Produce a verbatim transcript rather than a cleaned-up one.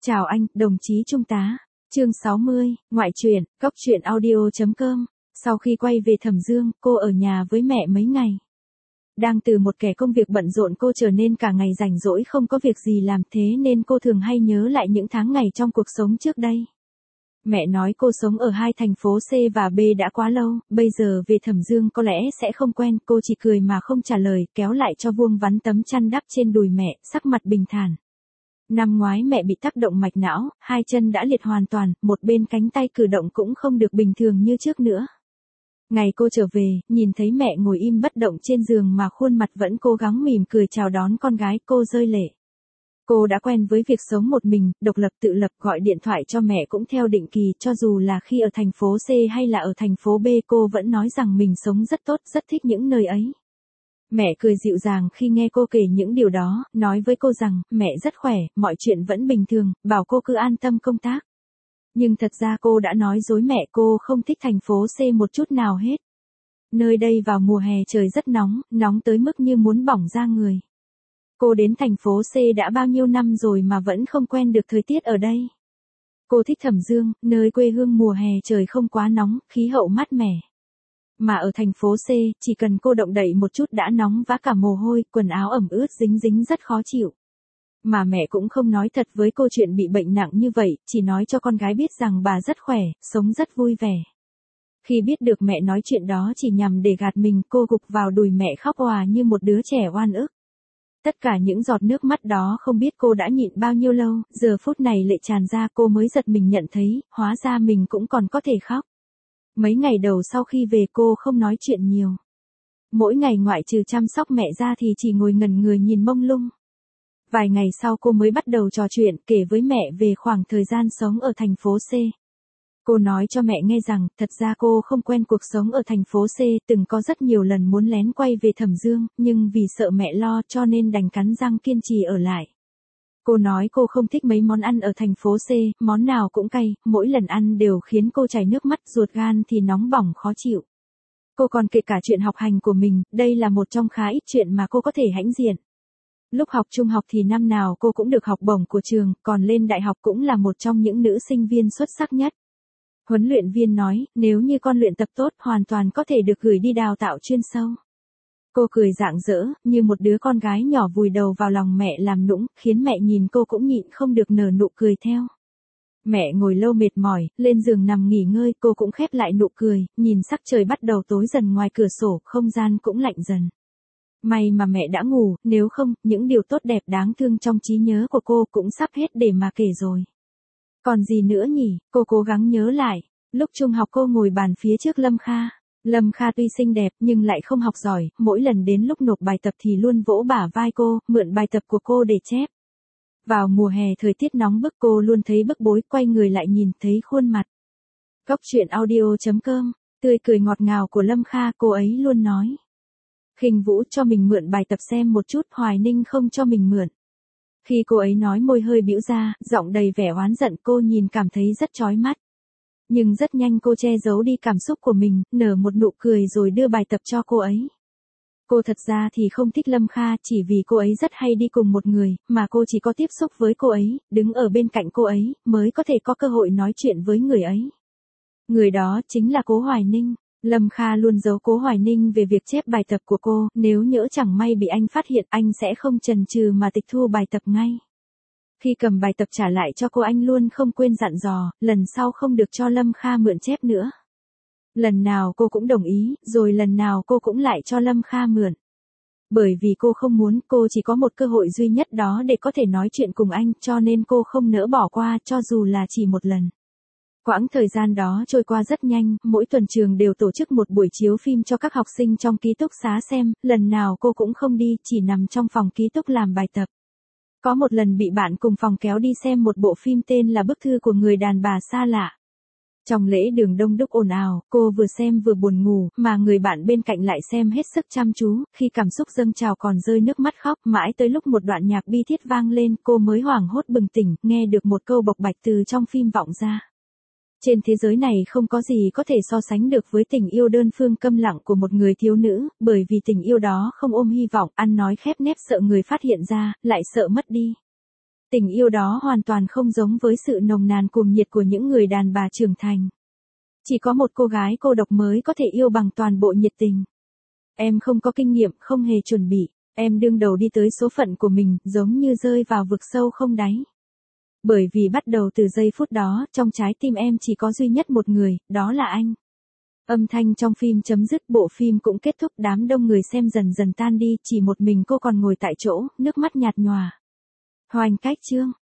Chào anh, đồng chí trung tá. Chương sáu mươi, ngoại truyện, cốc truyện audio chấm com. Sau khi quay về Thẩm Dương, cô ở nhà với mẹ mấy ngày. Đang từ một kẻ công việc bận rộn cô trở nên cả ngày rảnh rỗi không có việc gì làm, thế nên cô thường hay nhớ lại những tháng ngày trong cuộc sống trước đây. Mẹ nói cô sống ở hai thành phố C và B đã quá lâu, bây giờ về Thẩm Dương có lẽ sẽ không quen, cô chỉ cười mà không trả lời, kéo lại cho vuông vắn tấm chăn đắp trên đùi mẹ, sắc mặt bình thản. Năm ngoái mẹ bị tác động mạch não, hai chân đã liệt hoàn toàn, một bên cánh tay cử động cũng không được bình thường như trước nữa. Ngày cô trở về, nhìn thấy mẹ ngồi im bất động trên giường mà khuôn mặt vẫn cố gắng mỉm cười chào đón con gái, cô rơi lệ. Cô đã quen với việc sống một mình, độc lập tự lập, gọi điện thoại cho mẹ cũng theo định kỳ, cho dù là khi ở thành phố C hay là ở thành phố B cô vẫn nói rằng mình sống rất tốt, rất thích những nơi ấy. Mẹ cười dịu dàng khi nghe cô kể những điều đó, nói với cô rằng, mẹ rất khỏe, mọi chuyện vẫn bình thường, bảo cô cứ an tâm công tác. Nhưng thật ra cô đã nói dối mẹ, cô không thích thành phố C một chút nào hết. Nơi đây vào mùa hè trời rất nóng, nóng tới mức như muốn bỏng da người. Cô đến thành phố C đã bao nhiêu năm rồi mà vẫn không quen được thời tiết ở đây. Cô thích Thẩm Dương, nơi quê hương mùa hè trời không quá nóng, khí hậu mát mẻ. Mà ở thành phố C, chỉ cần cô động đậy một chút đã nóng vã cả mồ hôi, quần áo ẩm ướt dính dính rất khó chịu. Mà mẹ cũng không nói thật với cô chuyện bị bệnh nặng như vậy, chỉ nói cho con gái biết rằng bà rất khỏe, sống rất vui vẻ. Khi biết được mẹ nói chuyện đó chỉ nhằm để gạt mình, cô gục vào đùi mẹ khóc òa như một đứa trẻ oan ức. Tất cả những giọt nước mắt đó không biết cô đã nhịn bao nhiêu lâu, giờ phút này lệ tràn ra cô mới giật mình nhận thấy, hóa ra mình cũng còn có thể khóc. Mấy ngày đầu sau khi về cô không nói chuyện nhiều. Mỗi ngày ngoại trừ chăm sóc mẹ ra thì chỉ ngồi ngẩn người nhìn mông lung. Vài ngày sau cô mới bắt đầu trò chuyện kể với mẹ về khoảng thời gian sống ở thành phố C. Cô nói cho mẹ nghe rằng, thật ra cô không quen cuộc sống ở thành phố C, từng có rất nhiều lần muốn lén quay về Thẩm Dương, nhưng vì sợ mẹ lo cho nên đành cắn răng kiên trì ở lại. Cô nói cô không thích mấy món ăn ở thành phố C, món nào cũng cay, mỗi lần ăn đều khiến cô chảy nước mắt, ruột gan thì nóng bỏng khó chịu. Cô còn kể cả chuyện học hành của mình, đây là một trong khá ít chuyện mà cô có thể hãnh diện. Lúc học trung học thì năm nào cô cũng được học bổng của trường, còn lên đại học cũng là một trong những nữ sinh viên xuất sắc nhất. Huấn luyện viên nói, nếu như con luyện tập tốt hoàn toàn có thể được gửi đi đào tạo chuyên sâu. Cô cười rạng rỡ, như một đứa con gái nhỏ vùi đầu vào lòng mẹ làm nũng, khiến mẹ nhìn cô cũng nhịn không được nở nụ cười theo. Mẹ ngồi lâu mệt mỏi, lên giường nằm nghỉ ngơi, cô cũng khép lại nụ cười, nhìn sắc trời bắt đầu tối dần ngoài cửa sổ, không gian cũng lạnh dần. May mà mẹ đã ngủ, nếu không, những điều tốt đẹp đáng thương trong trí nhớ của cô cũng sắp hết để mà kể rồi. Còn gì nữa nhỉ, cô cố gắng nhớ lại, lúc trung học cô ngồi bàn phía trước Lâm Kha. Lâm Kha tuy xinh đẹp nhưng lại không học giỏi, mỗi lần đến lúc nộp bài tập thì luôn vỗ bả vai cô, mượn bài tập của cô để chép. Vào mùa hè thời tiết nóng bức cô luôn thấy bức bối, quay người lại nhìn thấy khuôn mặt. Cốc truyện audio chấm com, tươi cười ngọt ngào của Lâm Kha, cô ấy luôn nói. Khinh Vũ cho mình mượn bài tập xem một chút, Hoài Ninh không cho mình mượn. Khi cô ấy nói môi hơi bĩu ra, giọng đầy vẻ oán giận, cô nhìn cảm thấy rất chói mắt. Nhưng rất nhanh cô che giấu đi cảm xúc của mình, nở một nụ cười rồi đưa bài tập cho cô ấy. Cô thật ra thì không thích Lâm Kha, chỉ vì cô ấy rất hay đi cùng một người, mà cô chỉ có tiếp xúc với cô ấy, đứng ở bên cạnh cô ấy, mới có thể có cơ hội nói chuyện với người ấy. Người đó chính là Cố Hoài Ninh. Lâm Kha luôn giấu Cố Hoài Ninh về việc chép bài tập của cô, nếu nhỡ chẳng may bị anh phát hiện anh sẽ không chần chừ mà tịch thu bài tập ngay. Khi cầm bài tập trả lại cho cô anh luôn không quên dặn dò, lần sau không được cho Lâm Kha mượn chép nữa. Lần nào cô cũng đồng ý, rồi lần nào cô cũng lại cho Lâm Kha mượn. Bởi vì cô không muốn, cô chỉ có một cơ hội duy nhất đó để có thể nói chuyện cùng anh, cho nên cô không nỡ bỏ qua cho dù là chỉ một lần. Quãng thời gian đó trôi qua rất nhanh, mỗi tuần trường đều tổ chức một buổi chiếu phim cho các học sinh trong ký túc xá xem, lần nào cô cũng không đi, chỉ nằm trong phòng ký túc làm bài tập. Có một lần bị bạn cùng phòng kéo đi xem một bộ phim tên là Bức thư của người đàn bà xa lạ. Trong lễ đường đông đúc ồn ào, cô vừa xem vừa buồn ngủ, mà người bạn bên cạnh lại xem hết sức chăm chú, khi cảm xúc dâng trào còn rơi nước mắt khóc, mãi tới lúc một đoạn nhạc bi thiết vang lên, cô mới hoảng hốt bừng tỉnh, nghe được một câu bộc bạch từ trong phim vọng ra. Trên thế giới này không có gì có thể so sánh được với tình yêu đơn phương câm lặng của một người thiếu nữ, bởi vì tình yêu đó không ôm hy vọng, ăn nói khép nép sợ người phát hiện ra, lại sợ mất đi. Tình yêu đó hoàn toàn không giống với sự nồng nàn cuồng nhiệt của những người đàn bà trưởng thành. Chỉ có một cô gái cô độc mới có thể yêu bằng toàn bộ nhiệt tình. Em không có kinh nghiệm, không hề chuẩn bị. Em đương đầu đi tới số phận của mình, giống như rơi vào vực sâu không đáy. Bởi vì bắt đầu từ giây phút đó, trong trái tim em chỉ có duy nhất một người, đó là anh. Âm thanh trong phim chấm dứt, bộ phim cũng kết thúc, đám đông người xem dần dần tan đi, chỉ một mình cô còn ngồi tại chỗ, nước mắt nhạt nhòa. Hoành Cách Trương